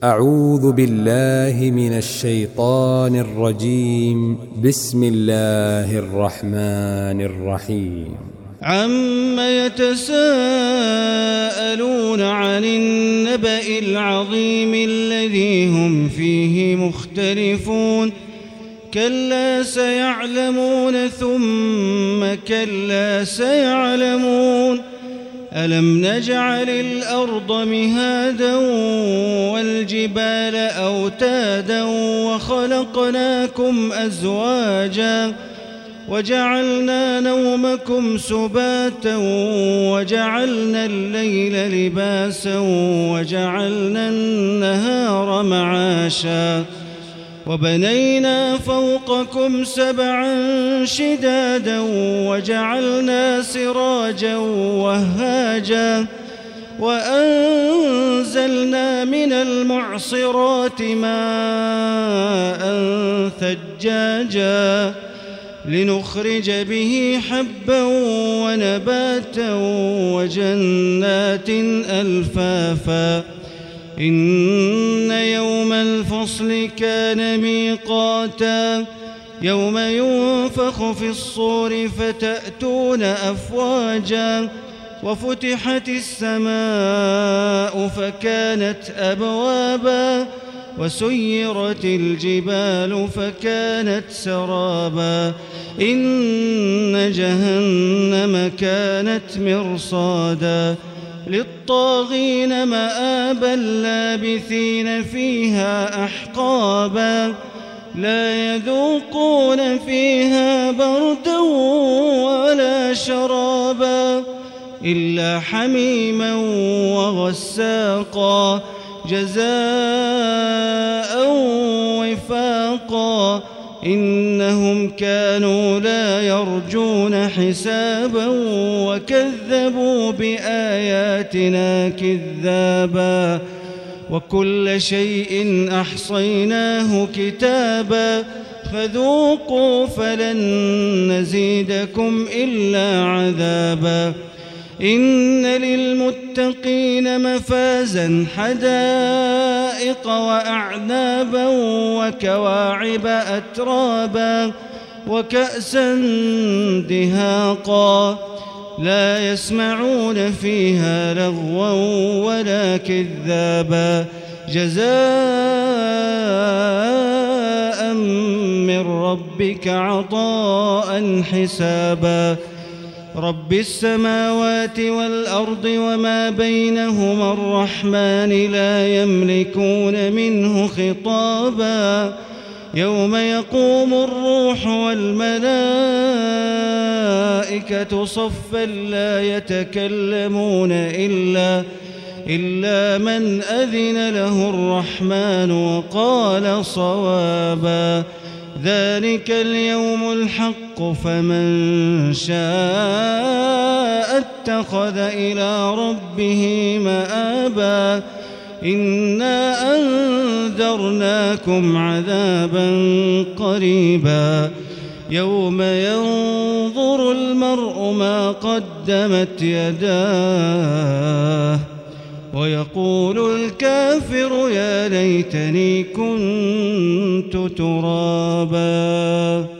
أعوذ بالله من الشيطان الرجيم. بسم الله الرحمن الرحيم. عم يتساءلون عن النبأ العظيم الذي هم فيه مختلفون كلا سيعلمون ثم كلا سيعلمون ألم نجعل الأرض مهادا والجبال أوتادا وخلقناكم أزواجا وجعلنا نومكم سباتا وجعلنا الليل لباسا وجعلنا النهار معاشا وبنينا فوقكم سبعا شدادا وجعلنا سراجا وهاجا وأنزلنا من المعصرات ماء ثجاجا لنخرج به حبا ونباتا وجنات ألفافا إن يوم الفصل كان ميقاتا يوم ينفخ في الصور فتأتون أفواجا وفتحت السماء فكانت أبوابا وسيرت الجبال فكانت سرابا إن جهنم كانت مرصادا للطاغين مآبا لابثين فيها أحقابا لا يذوقون فيها بردا ولا شرابا إلا حميما وغساقا جزاء وفاقا إنهم كانوا لا يرجون حسابا وكذبوا بآياتنا كذابا وكل شيء أحصيناه كتابا فذوقوا فلن نزيدكم إلا عذابا إن للمتقين مفازا حدائق وأعنابا وكواعب أترابا وكأسا دهاقا لا يسمعون فيها لغوا ولا كذابا جزاء من ربك عطاء حسابا رب السماوات والأرض وما بينهما الرحمن لا يملكون منه خطابا يوم يقوم الروح والملائكة صفا لا يتكلمون إلا من أذن له الرحمن وقال صوابا ذلك اليوم الحق فمن شاء اتخذ إلى ربه مآبا إنا أنذرناكم عذابا قريبا يوم ينظر المرء ما قدمت يداه ويقول الكافر يا ليتني كنت ترابا.